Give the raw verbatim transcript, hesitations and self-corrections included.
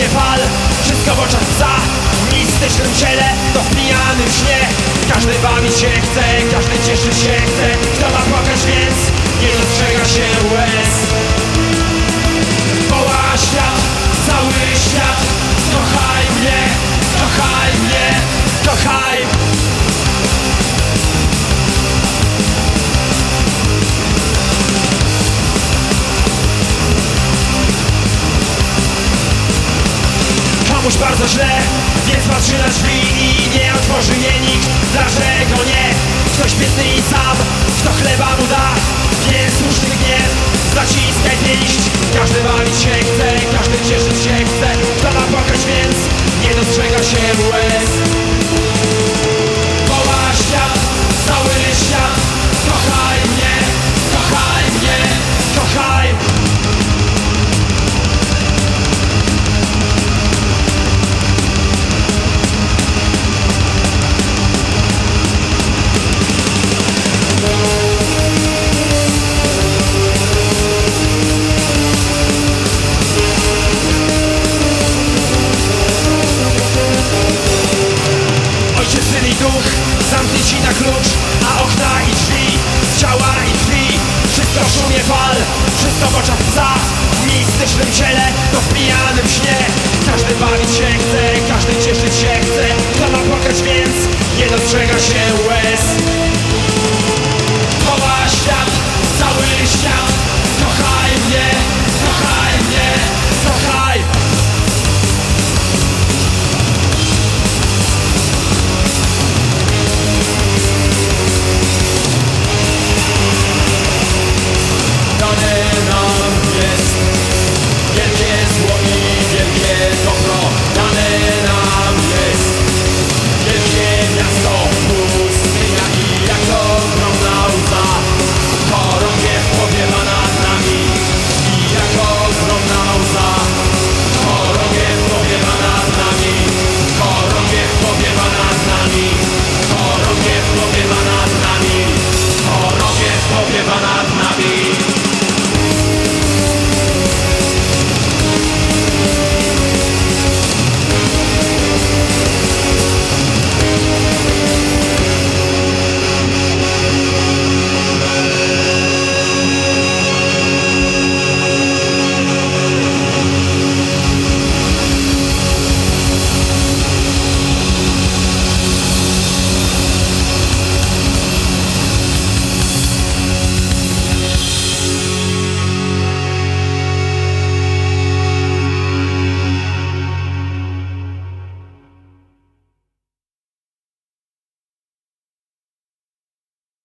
fal, wszystko w oczach psa, w mistycznym ciele, to w pijanym śnie. Każdy bawić się chce, każdy cieszyć się chce. Kto ma płakać, więc nie dostrzega się łez. Woła świat, cały świat, kochaj mnie, kochaj mnie, kochaj. Komuś bardzo źle, więc patrzy na drzwi i nie otworzy je nikt. Dlaczego nie? Ktoś biedny i sam, kto chleba mu da, więc słuszny gniew, zaciskaj pięść. Każdy bawić się chce, każdy cieszyć się chce. Kto ma płakać, więc nie dostrzega się łez. Woła świat, cały świat, kochaj mnie, kochaj mnie, kochaj. Zamknięci na klucz, a okna i drzwi, z ciała i krwi, wszystko w szumie fal, wszystko w oczach psa, w mistycznym ciele, to w pijanym śnie. Każdy bawić się chce, każdy cieszyć się chce. Kto ma płakać, więc nie dostrzega się łez.